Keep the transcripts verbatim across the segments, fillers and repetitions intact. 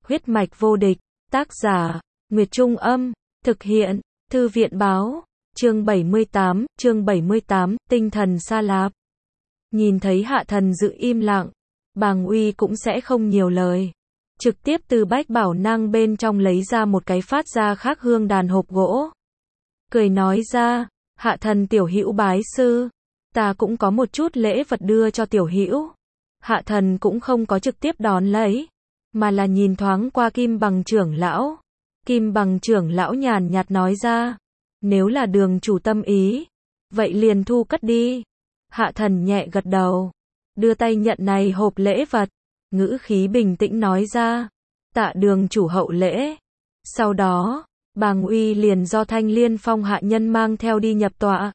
Huyết mạch vô địch, tác giả, Nguyệt Trung Âm, thực hiện, Thư viện Báo, chương bảy mươi tám, chương bảy mươi tám, tinh thần sa lạp. Nhìn thấy Hạ Thần giữ im lặng, Bàng Uy cũng sẽ không nhiều lời. Trực tiếp từ bách bảo nang bên trong lấy ra một cái phát ra khác hương đàn hộp gỗ. Cười nói ra, Hạ Thần tiểu hữu bái sư, ta cũng có một chút lễ vật đưa cho tiểu hữu. Hạ Thần cũng không có trực tiếp đón lấy, mà là nhìn thoáng qua Kim Bằng trưởng lão. Kim Bằng trưởng lão nhàn nhạt nói ra, nếu là đường chủ tâm ý, vậy liền thu cất đi. Hạ Thần nhẹ gật đầu, đưa tay nhận này hộp lễ vật, ngữ khí bình tĩnh nói ra, tạ đường chủ hậu lễ. Sau đó, Bàng Uy liền do Thanh Liên Phong hạ nhân mang theo đi nhập tọa.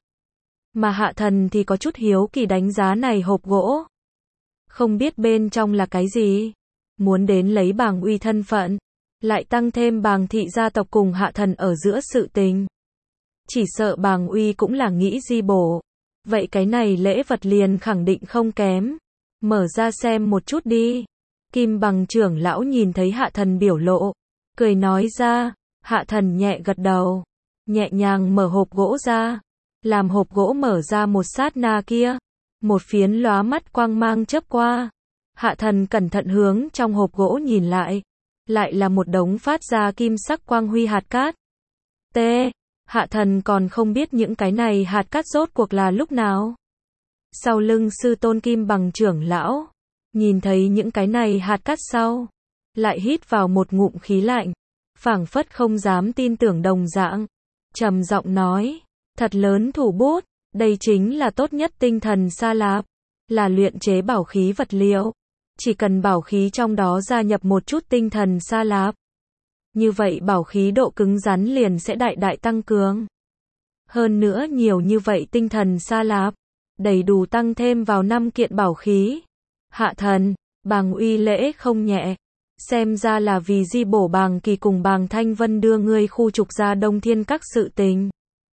Mà Hạ Thần thì có chút hiếu kỳ đánh giá này hộp gỗ. Không biết bên trong là cái gì, muốn đến lấy Bàng Uy thân phận, lại tăng thêm Bàng thị gia tộc cùng Hạ Thần ở giữa sự tình. Chỉ sợ Bàng Uy cũng là nghĩ di bổ, vậy cái này lễ vật liền khẳng định không kém. Mở ra xem một chút đi. Kim Bằng trưởng lão nhìn thấy Hạ Thần biểu lộ, cười nói ra. Hạ Thần nhẹ gật đầu, nhẹ nhàng mở hộp gỗ ra. Làm hộp gỗ mở ra một sát na kia, một phiến lóa mắt quang mang chớp qua. Hạ Thần cẩn thận hướng trong hộp gỗ nhìn lại, lại là một đống phát ra kim sắc quang huy hạt cát. T. Hạ Thần còn không biết những cái này hạt cát rốt cuộc là lúc nào. Sau lưng sư tôn Kim Bằng trưởng lão, nhìn thấy những cái này hạt cát sau, lại hít vào một ngụm khí lạnh, phảng phất không dám tin tưởng đồng dạng, trầm giọng nói, thật lớn thủ bút, đây chính là tốt nhất tinh thần sa lạp, là luyện chế bảo khí vật liệu, chỉ cần bảo khí trong đó gia nhập một chút tinh thần sa lạp, như vậy bảo khí độ cứng rắn liền sẽ đại đại tăng cường. Hơn nữa nhiều như vậy tinh thần sa lạp, đầy đủ tăng thêm vào năm kiện bảo khí. Hạ Thần, Bàng Uy lễ không nhẹ, xem ra là vì di bổ Bàng Kỳ cùng Bàng Thanh Vân đưa ngươi khu trục ra Đông Thiên các sự tình.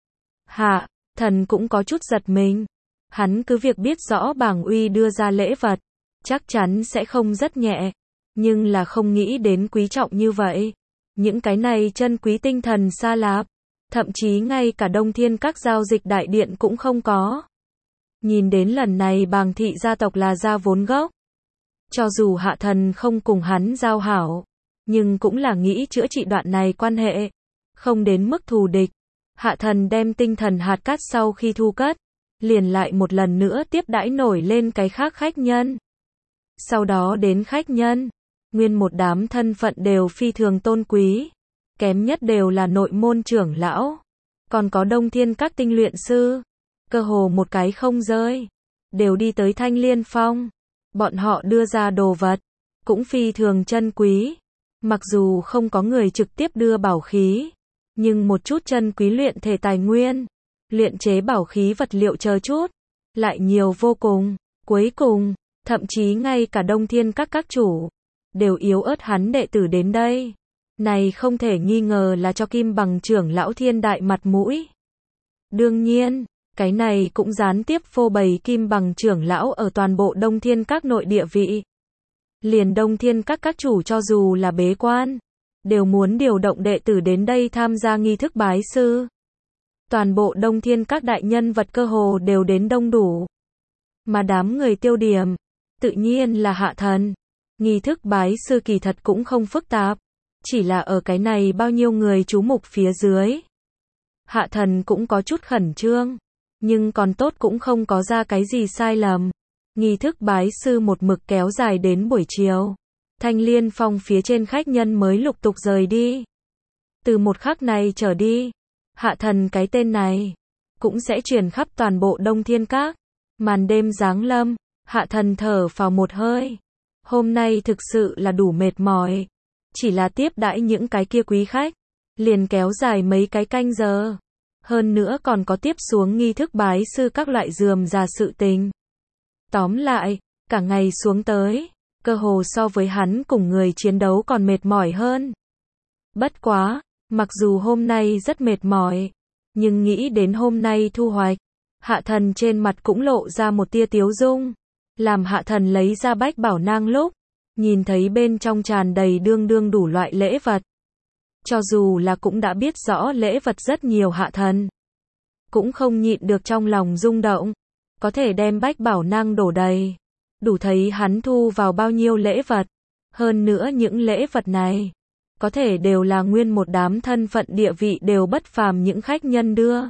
Hạ Thần cũng có chút giật mình, hắn cứ việc biết rõ Bàng Uy đưa ra lễ vật, chắc chắn sẽ không rất nhẹ, nhưng là không nghĩ đến quý trọng như vậy. Những cái này chân quý tinh thần sa lạp, thậm chí ngay cả Đông Thiên các giao dịch đại điện cũng không có. Nhìn đến lần này Bàng thị gia tộc là ra vốn gốc. Cho dù Hạ Thần không cùng hắn giao hảo, nhưng cũng là nghĩ chữa trị đoạn này quan hệ, không đến mức thù địch. Hạ Thần đem tinh thần hạt cát sau khi thu cất, liền lại một lần nữa tiếp đãi nổi lên cái khác khách nhân. Sau đó đến khách nhân, nguyên một đám thân phận đều phi thường tôn quý, kém nhất đều là nội môn trưởng lão, còn có Đông Thiên các tinh luyện sư, cơ hồ một cái không rơi, đều đi tới Thanh Liên Phong. Bọn họ đưa ra đồ vật, cũng phi thường chân quý, mặc dù không có người trực tiếp đưa bảo khí, nhưng một chút chân quý luyện thể tài nguyên, luyện chế bảo khí vật liệu chờ chút, lại nhiều vô cùng. Cuối cùng, thậm chí ngay cả Đông Thiên các các chủ, đều yếu ớt hắn đệ tử đến đây. Này không thể nghi ngờ là cho Kim Bằng trưởng lão thiên đại mặt mũi. Đương nhiên, cái này cũng gián tiếp phô bày Kim Bằng trưởng lão ở toàn bộ Đông Thiên các nội địa vị. Liền Đông Thiên các các chủ cho dù là bế quan, đều muốn điều động đệ tử đến đây tham gia nghi thức bái sư. Toàn bộ Đông Thiên các đại nhân vật cơ hồ đều đến đông đủ. Mà đám người tiêu điểm, tự nhiên là Hạ Thần. Nghi thức bái sư kỳ thật cũng không phức tạp, chỉ là ở cái này bao nhiêu người chú mục phía dưới. Hạ Thần cũng có chút khẩn trương, nhưng còn tốt cũng không có ra cái gì sai lầm. Nghi thức bái sư một mực kéo dài đến buổi chiều. Thanh Liên Phong phía trên khách nhân mới lục tục rời đi. Từ một khắc này trở đi, Hạ Thần cái tên này cũng sẽ truyền khắp toàn bộ Đông Thiên các. Màn đêm giáng lâm, Hạ Thần thở phào một hơi. Hôm nay thực sự là đủ mệt mỏi, chỉ là tiếp đãi những cái kia quý khách, liền kéo dài mấy cái canh giờ. Hơn nữa còn có tiếp xuống nghi thức bái sư các loại rườm rà sự tình. Tóm lại, cả ngày xuống tới, cơ hồ so với hắn cùng người chiến đấu còn mệt mỏi hơn. Bất quá, mặc dù hôm nay rất mệt mỏi, nhưng nghĩ đến hôm nay thu hoạch, Hạ Thần trên mặt cũng lộ ra một tia tiếu dung. Làm Hạ Thần lấy ra bách bảo nang lúc, nhìn thấy bên trong tràn đầy đương đương đủ loại lễ vật. Cho dù là cũng đã biết rõ lễ vật rất nhiều hạ thần, cũng không nhịn được trong lòng rung động, có thể đem bách bảo nang đổ đầy, đủ thấy hắn thu vào bao nhiêu lễ vật. Hơn nữa những lễ vật này, có thể đều là nguyên một đám thân phận địa vị đều bất phàm những khách nhân đưa.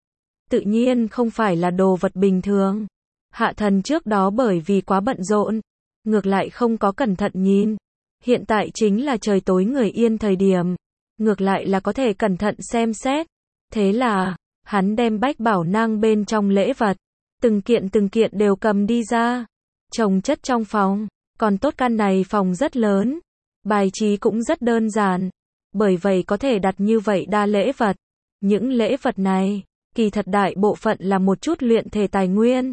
Tự nhiên không phải là đồ vật bình thường. Hạ thần trước đó bởi vì quá bận rộn, ngược lại không có cẩn thận nhìn. Hiện tại chính là trời tối người yên thời điểm, ngược lại là có thể cẩn thận xem xét. Thế là, hắn đem bách bảo nang bên trong lễ vật, từng kiện từng kiện đều cầm đi ra, chồng chất trong phòng. Còn tốt căn này phòng rất lớn, bài trí cũng rất đơn giản, bởi vậy có thể đặt như vậy đa lễ vật. Những lễ vật này, kỳ thật đại bộ phận là một chút luyện thể tài nguyên.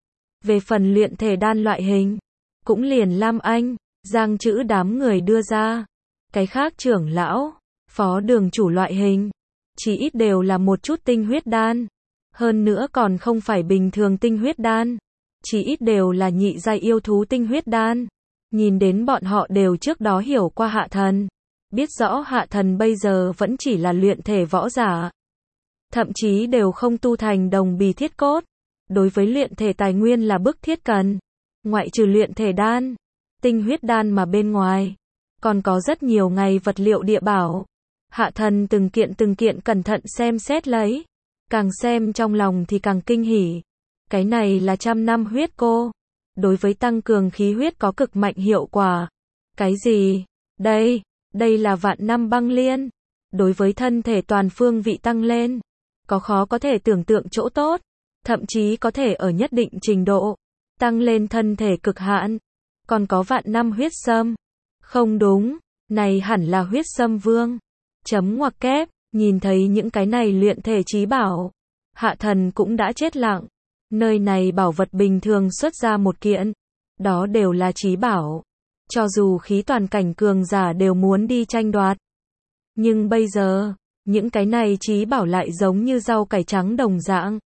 Về phần luyện thể đan loại hình, cũng liền Lam Anh, Giang Chữ đám người đưa ra. Cái khác trưởng lão, phó đường chủ loại hình, chỉ ít đều là một chút tinh huyết đan. Hơn nữa còn không phải bình thường tinh huyết đan, chỉ ít đều là nhị giai yêu thú tinh huyết đan. Nhìn đến bọn họ đều trước đó hiểu qua hạ thần, biết rõ hạ thần bây giờ vẫn chỉ là luyện thể võ giả, thậm chí đều không tu thành đồng bì thiết cốt. Đối với luyện thể tài nguyên là bức thiết cần, ngoại trừ luyện thể đan, tinh huyết đan mà bên ngoài, còn có rất nhiều ngày vật liệu địa bảo. Hạ thần từng kiện từng kiện cẩn thận xem xét lấy, càng xem trong lòng thì càng kinh hỉ. Cái này là trăm năm huyết cô, đối với tăng cường khí huyết có cực mạnh hiệu quả. Cái gì? Đây, đây là vạn năm băng liên, đối với thân thể toàn phương vị tăng lên, có khó có thể tưởng tượng chỗ tốt, thậm chí có thể ở nhất định trình độ, tăng lên thân thể cực hạn. Còn có vạn năm huyết sâm. Không đúng, này hẳn là huyết sâm vương. Chấm ngoặc kép, nhìn thấy những cái này luyện thể chí bảo, hạ thần cũng đã chết lặng. Nơi này bảo vật bình thường xuất ra một kiện, đó đều là chí bảo. Cho dù khí toàn cảnh cường giả đều muốn đi tranh đoạt. Nhưng bây giờ, những cái này chí bảo lại giống như rau cải trắng đồng dạng,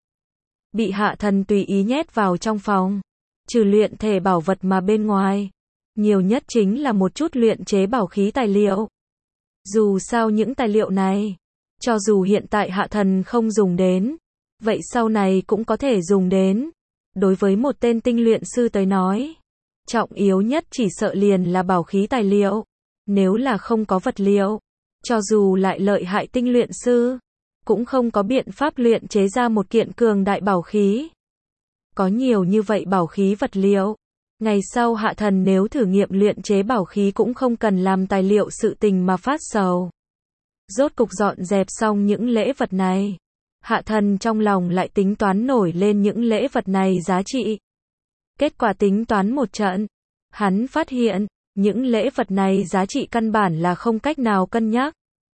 bị hạ thần tùy ý nhét vào trong phòng. Trừ luyện thể bảo vật mà bên ngoài, nhiều nhất chính là một chút luyện chế bảo khí tài liệu. Dù sao những tài liệu này, cho dù hiện tại hạ thần không dùng đến, vậy sau này cũng có thể dùng đến. Đối với một tên tinh luyện sư tới nói, trọng yếu nhất chỉ sợ liền là bảo khí tài liệu. Nếu là không có vật liệu, cho dù lại lợi hại tinh luyện sư, cũng không có biện pháp luyện chế ra một kiện cường đại bảo khí. Có nhiều như vậy bảo khí vật liệu, ngày sau hạ thần nếu thử nghiệm luyện chế bảo khí cũng không cần làm tài liệu sự tình mà phát sầu. Rốt cục dọn dẹp xong những lễ vật này, hạ thần trong lòng lại tính toán nổi lên những lễ vật này giá trị. Kết quả tính toán một trận, hắn phát hiện, những lễ vật này giá trị căn bản là không cách nào cân nhắc.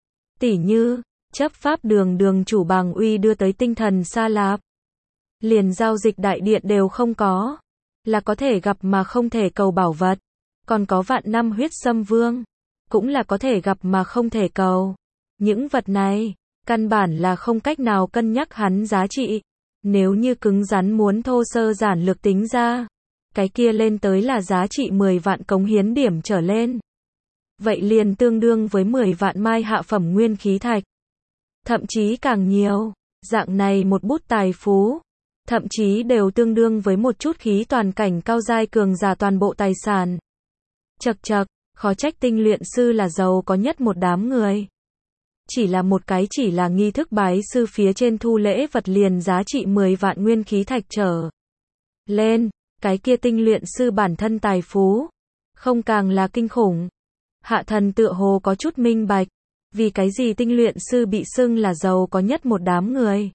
Tỉ như, chấp pháp đường đường chủ Bàng Uy đưa tới tinh thần Sa Lạp, liền giao dịch đại điện đều không có, là có thể gặp mà không thể cầu bảo vật. Còn có vạn năm huyết sâm vương, cũng là có thể gặp mà không thể cầu. Những vật này, căn bản là không cách nào cân nhắc hắn giá trị. Nếu như cứng rắn muốn thô sơ giản lược tính ra, cái kia lên tới là giá trị mười vạn cống hiến điểm trở lên. Vậy liền tương đương với mười vạn mai hạ phẩm nguyên khí thạch. Thậm chí càng nhiều, dạng này một bút tài phú, thậm chí đều tương đương với một chút khí toàn cảnh cao giai cường giả toàn bộ tài sản. Chậc chậc, khó trách tinh luyện sư là giàu có nhất một đám người. Chỉ là một cái chỉ là nghi thức bái sư phía trên thu lễ vật liền giá trị mười vạn nguyên khí thạch trở lên, cái kia tinh luyện sư bản thân tài phú, không càng là kinh khủng. Hạ thần tựa hồ có chút minh bạch, vì cái gì tinh luyện sư bị xưng là giàu có nhất một đám người.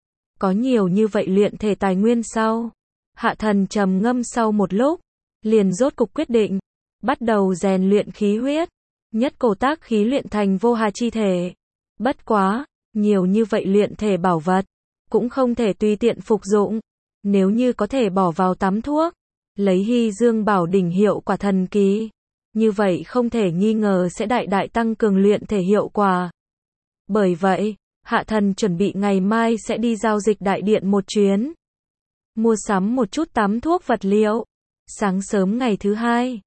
Có nhiều như vậy luyện thể tài nguyên sau. Hạ thần trầm ngâm sau một lúc, liền rốt cục quyết định, bắt đầu rèn luyện khí huyết, nhất cổ tác khí luyện thành vô hà chi thể. Bất quá, nhiều như vậy luyện thể bảo vật, cũng không thể tùy tiện phục dụng. Nếu như có thể bỏ vào tắm thuốc, lấy hy dương bảo đỉnh hiệu quả thần kỳ, như vậy không thể nghi ngờ sẽ đại đại tăng cường luyện thể hiệu quả. Bởi vậy, hạ thần chuẩn bị ngày mai sẽ đi giao dịch đại điện một chuyến, mua sắm một chút tắm thuốc vật liệu. Sáng sớm ngày thứ hai,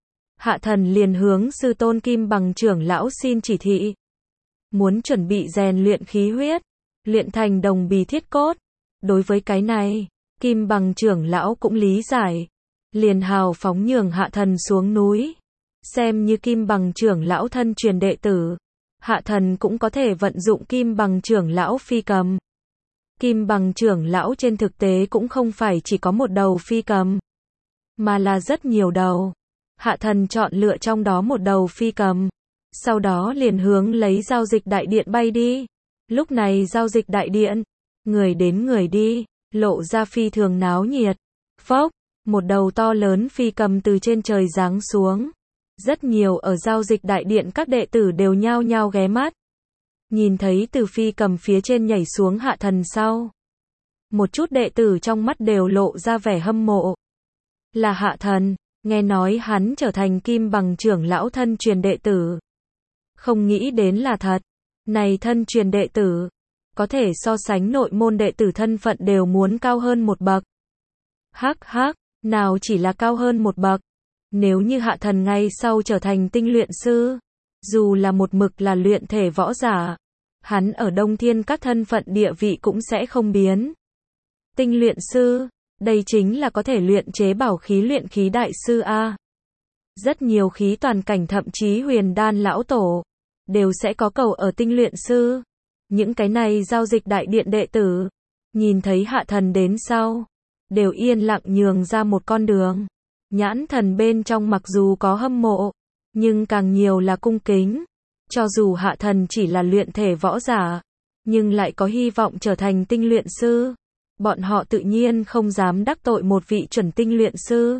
Hạ thần liền hướng sư tôn Kim Bằng trưởng lão xin chỉ thị. Muốn chuẩn bị rèn luyện khí huyết, luyện thành đồng bì thiết cốt. Đối với cái này, Kim Bằng trưởng lão cũng lý giải. Liền hào phóng nhường hạ thần xuống núi. Xem như Kim Bằng trưởng lão thân truyền đệ tử. Hạ thần cũng có thể vận dụng Kim Bằng trưởng lão phi cầm. Kim Bằng trưởng lão trên thực tế cũng không phải chỉ có một đầu phi cầm, mà là rất nhiều đầu. Hạ thần chọn lựa trong đó một đầu phi cầm. Sau đó liền hướng lấy giao dịch đại điện bay đi. Lúc này giao dịch đại điện, người đến người đi, lộ ra phi thường náo nhiệt. Phốc, một đầu to lớn phi cầm từ trên trời giáng xuống. Rất nhiều ở giao dịch đại điện các đệ tử đều nhao nhao ghé mắt. Nhìn thấy từ phi cầm phía trên nhảy xuống hạ thần sau. Một chút đệ tử trong mắt đều lộ ra vẻ hâm mộ. Là hạ thần, nghe nói hắn trở thành Kim Bằng trưởng lão thân truyền đệ tử. Không nghĩ đến là thật. Này thân truyền đệ tử, có thể so sánh nội môn đệ tử thân phận đều muốn cao hơn một bậc. Hắc hắc, nào chỉ là cao hơn một bậc. Nếu như hạ thần ngay sau trở thành tinh luyện sư, dù là một mực là luyện thể võ giả, hắn ở Đông Thiên các thân phận địa vị cũng sẽ không biến. Tinh luyện sư, đây chính là có thể luyện chế bảo khí luyện khí đại sư A. Rất nhiều khí toàn cảnh thậm chí huyền đan lão tổ, đều sẽ có cầu ở tinh luyện sư. Những cái này giao dịch đại điện đệ tử, nhìn thấy hạ thần đến sau, đều yên lặng nhường ra một con đường. Nhãn thần bên trong mặc dù có hâm mộ, nhưng càng nhiều là cung kính. Cho dù hạ thần chỉ là luyện thể võ giả, nhưng lại có hy vọng trở thành tinh luyện sư. Bọn họ tự nhiên không dám đắc tội một vị chuẩn tinh luyện sư.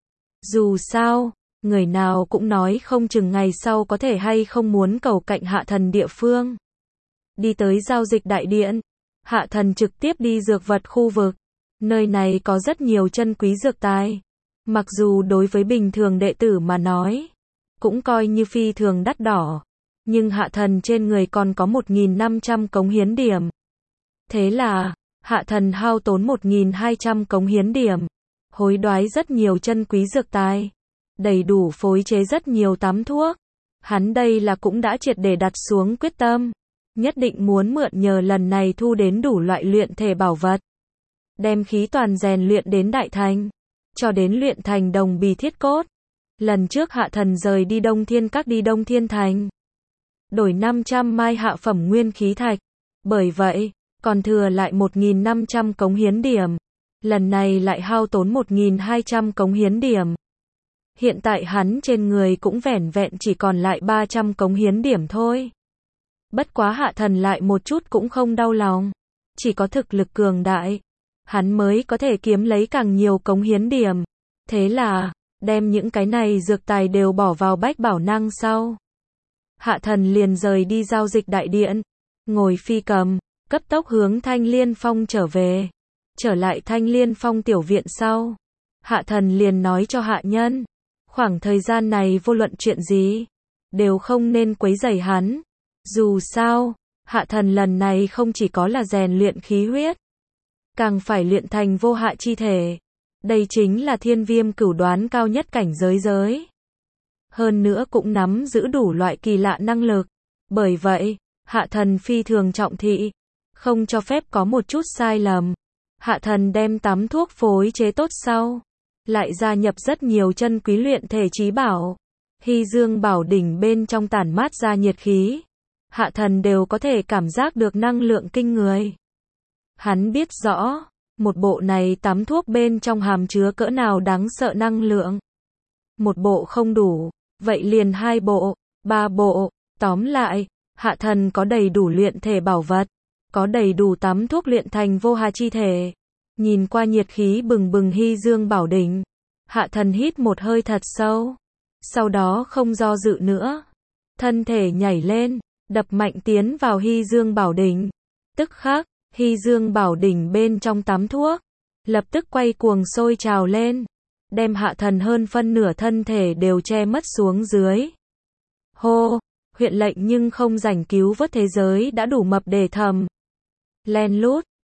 Dù sao, người nào cũng nói không chừng ngày sau có thể hay không muốn cầu cạnh hạ thần địa phương. Đi tới giao dịch đại điện, hạ thần trực tiếp đi dược vật khu vực. Nơi này có rất nhiều chân quý dược tài. Mặc dù đối với bình thường đệ tử mà nói, cũng coi như phi thường đắt đỏ. Nhưng hạ thần trên người còn có một nghìn năm trăm cống hiến điểm. Thế là, hạ thần hao tốn một nghìn hai trăm cống hiến điểm. Hối đoái rất nhiều chân quý dược tài. Đầy đủ phối chế rất nhiều tắm thuốc. Hắn đây là cũng đã triệt để đặt xuống quyết tâm. Nhất định muốn mượn nhờ lần này thu đến đủ loại luyện thể bảo vật. Đem khí toàn rèn luyện đến đại thành. Cho đến luyện thành đồng bì thiết cốt. Lần trước hạ thần rời đi Đông Thiên các đi Đông Thiên Thành. Đổi năm trăm mai hạ phẩm nguyên khí thạch. Bởi vậy, còn thừa lại một nghìn năm trăm cống hiến điểm. Lần này lại hao tốn một nghìn hai trăm cống hiến điểm. Hiện tại hắn trên người cũng vẻn vẹn chỉ còn lại ba trăm cống hiến điểm thôi. Bất quá hạ thần lại một chút cũng không đau lòng. Chỉ có thực lực cường đại, hắn mới có thể kiếm lấy càng nhiều cống hiến điểm. Thế là, đem những cái này dược tài đều bỏ vào bách bảo năng sau. Hạ thần liền rời đi giao dịch đại điện. Ngồi phi cầm, cấp tốc hướng Thanh Liên Phong trở về. Trở lại Thanh Liên Phong tiểu viện sau. Hạ thần liền nói cho hạ nhân. Khoảng thời gian này vô luận chuyện gì, đều không nên quấy rầy hắn. Dù sao, hạ thần lần này không chỉ có là rèn luyện khí huyết, càng phải luyện thành vô hạ chi thể. Đây chính là thiên viêm cửu đoán cao nhất cảnh giới giới. Hơn nữa cũng nắm giữ đủ loại kỳ lạ năng lực. Bởi vậy, hạ thần phi thường trọng thị, không cho phép có một chút sai lầm. Hạ thần đem tắm thuốc phối chế tốt sau, lại gia nhập rất nhiều chân quý luyện thể chí bảo. Hy dương bảo đỉnh bên trong tản mát ra nhiệt khí. Hạ thần đều có thể cảm giác được năng lượng kinh người. Hắn biết rõ, một bộ này tắm thuốc bên trong hàm chứa cỡ nào đáng sợ năng lượng. Một bộ không đủ, vậy liền hai bộ, ba bộ. Tóm lại, hạ thần có đầy đủ luyện thể bảo vật, có đầy đủ tắm thuốc luyện thành vô hà chi thể. Nhìn qua nhiệt khí bừng bừng hy dương bảo đỉnh, hạ thần hít một hơi thật sâu. Sau đó không do dự nữa, thân thể nhảy lên, đập mạnh tiến vào hy dương bảo đỉnh. Tức khắc, hy dương bảo đỉnh bên trong tắm thuốc, lập tức quay cuồng sôi trào lên, đem hạ thần hơn phân nửa thân thể đều che mất xuống dưới. Hô, huyện lệnh nhưng không rảnh cứu vớt thế giới đã đủ mập để thầm. Len lút,